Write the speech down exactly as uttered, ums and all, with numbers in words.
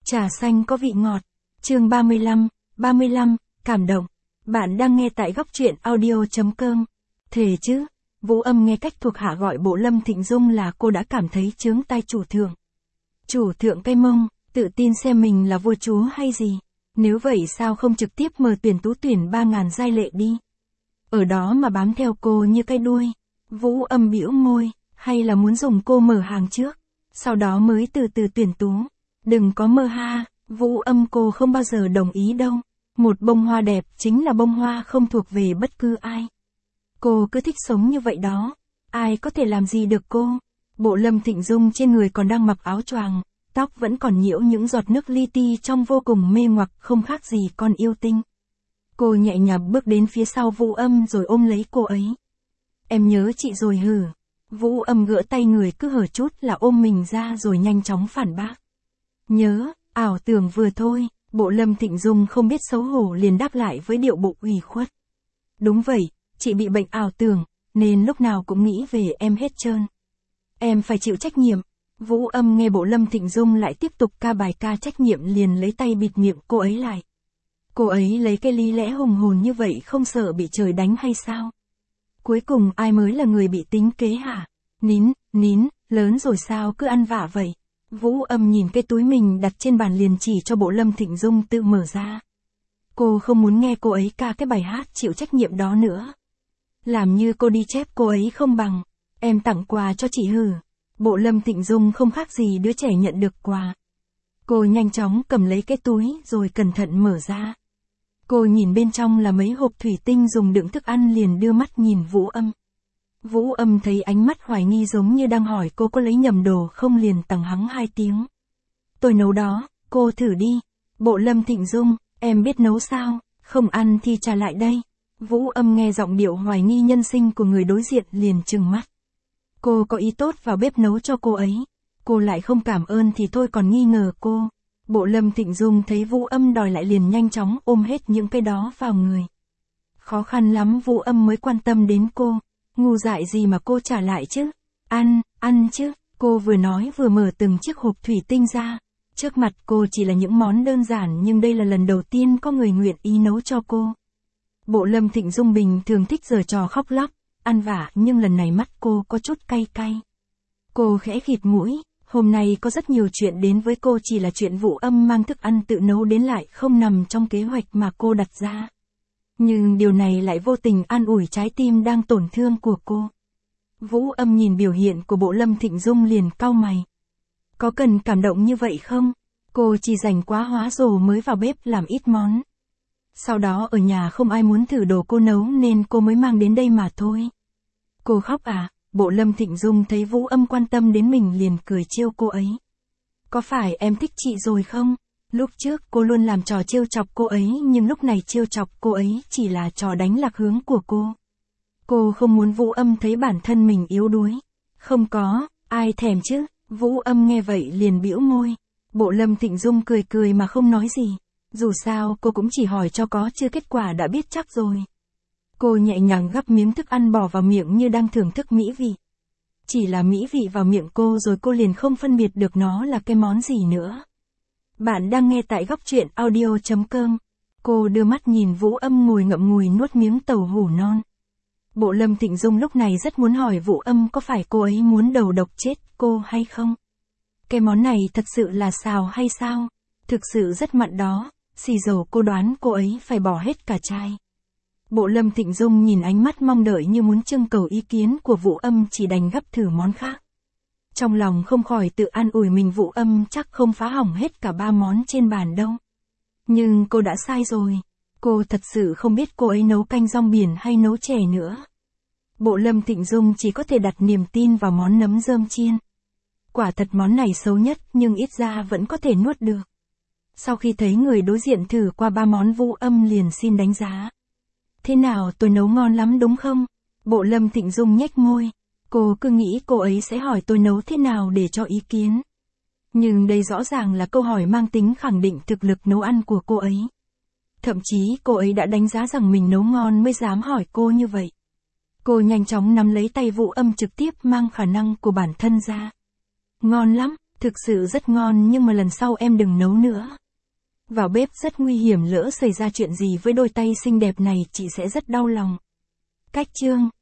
Trà xanh có vị ngọt. Chương ba mươi lăm, ba mươi lăm, cảm động. Bạn đang nghe tại góc truyện audio chấm com. Thề chứ, Vũ Âm nghe cách thuộc hạ gọi Bộ Lâm Thịnh Dung là cô đã cảm thấy chướng tai chủ thượng. Chủ thượng cay mông, tự tin xem mình là vua chúa hay gì. Nếu vậy sao không trực tiếp mời tuyển tú tuyển ba ngàn giai lệ đi. Ở đó mà bám theo cô như cái đuôi. Vũ Âm bĩu môi, hay là muốn dùng cô mở hàng trước, sau đó mới từ từ tuyển tú. Đừng có mơ ha, Vũ Âm cô không bao giờ đồng ý đâu. Một bông hoa đẹp chính là bông hoa không thuộc về bất cứ ai. Cô cứ thích sống như vậy đó. Ai có thể làm gì được cô? Bộ Lâm Thịnh Dung trên người còn đang mặc áo choàng, tóc vẫn còn nhiễu những giọt nước li ti trông vô cùng mê ngoặc, không khác gì con yêu tinh. Cô nhẹ nhàng bước đến phía sau Vũ Âm rồi ôm lấy cô ấy. Em nhớ chị rồi hử? Vũ Âm gỡ tay người cứ hở chút là ôm mình ra rồi nhanh chóng phản bác. Nhớ, ảo tưởng vừa thôi. Bộ Lâm Thịnh Dung không biết xấu hổ liền đáp lại với điệu bộ ủy khuất. Đúng vậy, chị bị bệnh ảo tưởng, nên lúc nào cũng nghĩ về em hết trơn. Em phải chịu trách nhiệm. Vũ Âm nghe Bộ Lâm Thịnh Dung lại tiếp tục ca bài ca trách nhiệm liền lấy tay bịt miệng cô ấy lại. Cô ấy lấy cái lý lẽ hùng hồn như vậy không sợ bị trời đánh hay sao? Cuối cùng ai mới là người bị tính kế hả? Nín, nín, lớn rồi sao cứ ăn vạ vậy? Vũ Âm nhìn cái túi mình đặt trên bàn liền chỉ cho Bộ Lâm Thịnh Dung tự mở ra. Cô không muốn nghe cô ấy ca cái bài hát chịu trách nhiệm đó nữa. Làm như cô đi chép cô ấy không bằng. Em tặng quà cho chị hử. Bộ Lâm Thịnh Dung không khác gì đứa trẻ nhận được quà. Cô nhanh chóng cầm lấy cái túi rồi cẩn thận mở ra. Cô nhìn bên trong là mấy hộp thủy tinh dùng đựng thức ăn liền đưa mắt nhìn Vũ Âm. Vũ Âm thấy ánh mắt hoài nghi giống như đang hỏi cô có lấy nhầm đồ không liền tằng hắng hai tiếng. Tôi nấu đó, cô thử đi. Bộ Lâm Thịnh Dung, em biết nấu sao, không ăn thì trả lại đây. Vũ Âm nghe giọng điệu hoài nghi nhân sinh của người đối diện liền trừng mắt. Cô có ý tốt vào bếp nấu cho cô ấy. Cô lại không cảm ơn thì thôi còn nghi ngờ cô. Bộ Lâm Thịnh Dung thấy Vũ Âm đòi lại liền nhanh chóng ôm hết những cái đó vào người. Khó khăn lắm Vũ Âm mới quan tâm đến cô. Ngu dại gì mà cô trả lại chứ? Ăn, ăn chứ. Cô vừa nói vừa mở từng chiếc hộp thủy tinh ra. Trước mặt cô chỉ là những món đơn giản nhưng đây là lần đầu tiên có người nguyện ý nấu cho cô. Bộ Lâm Thịnh Dung bình thường thích giở trò khóc lóc, ăn vạ nhưng lần này mắt cô có chút cay cay. Cô khẽ khịt mũi, hôm nay có rất nhiều chuyện đến với cô chỉ là chuyện Vũ Âm mang thức ăn tự nấu đến lại không nằm trong kế hoạch mà cô đặt ra. Nhưng điều này lại vô tình an ủi trái tim đang tổn thương của cô. Vũ Âm nhìn biểu hiện của Bộ Lâm Thịnh Dung liền cau mày. Có cần cảm động như vậy không? Cô chỉ rảnh quá hóa rồ mới vào bếp làm ít món. Sau đó ở nhà không ai muốn thử đồ cô nấu nên cô mới mang đến đây mà thôi. Cô khóc à? Bộ Lâm Thịnh Dung thấy Vũ Âm quan tâm đến mình liền cười trêu cô ấy. Có phải em thích chị rồi không? Lúc trước cô luôn làm trò trêu chọc cô ấy nhưng lúc này trêu chọc cô ấy chỉ là trò đánh lạc hướng của cô. Cô không muốn Vũ Âm thấy bản thân mình yếu đuối. Không có, ai thèm chứ? Vũ Âm nghe vậy liền bĩu môi. Bộ Lâm Thịnh Dung cười cười mà không nói gì. Dù sao cô cũng chỉ hỏi cho có chưa kết quả đã biết chắc rồi. Cô nhẹ nhàng gắp miếng thức ăn bỏ vào miệng như đang thưởng thức mỹ vị. Chỉ là mỹ vị vào miệng cô rồi cô liền không phân biệt được nó là cái món gì nữa. Bạn đang nghe tại góc truyện audio chấm com. Cô đưa mắt nhìn Vũ Âm ngồi ngậm ngùi nuốt miếng tàu hủ non. Bộ Lâm Thịnh Dung lúc này rất muốn hỏi Vũ Âm có phải cô ấy muốn đầu độc chết cô hay không? Cái món này thật sự là xào hay sao? Thực sự rất mặn đó, xì dầu cô đoán cô ấy phải bỏ hết cả chai. Bộ Lâm Thịnh Dung nhìn ánh mắt mong đợi như muốn trưng cầu ý kiến của Vũ Âm chỉ đành gắp thử món khác. Trong lòng không khỏi tự an ủi mình Vũ Âm chắc không phá hỏng hết cả ba món trên bàn đâu. Nhưng cô đã sai rồi. Cô thật sự không biết cô ấy nấu canh rong biển hay nấu chè nữa. Bộ Lâm Thịnh Dung chỉ có thể đặt niềm tin vào món nấm rơm chiên. Quả thật món này xấu nhất nhưng ít ra vẫn có thể nuốt được. Sau khi thấy người đối diện thử qua ba món Vũ Âm liền xin đánh giá. Thế nào tôi nấu ngon lắm đúng không? Bộ Lâm Thịnh Dung nhếch môi. Cô cứ nghĩ cô ấy sẽ hỏi tôi nấu thế nào để cho ý kiến. Nhưng đây rõ ràng là câu hỏi mang tính khẳng định thực lực nấu ăn của cô ấy. Thậm chí cô ấy đã đánh giá rằng mình nấu ngon mới dám hỏi cô như vậy. Cô nhanh chóng nắm lấy tay Vũ Âm trực tiếp mang khả năng của bản thân ra. Ngon lắm, Thực sự rất ngon nhưng mà lần sau em đừng nấu nữa. Vào bếp rất nguy hiểm, lỡ xảy ra chuyện gì với đôi tay xinh đẹp này chị sẽ rất đau lòng. Cách chương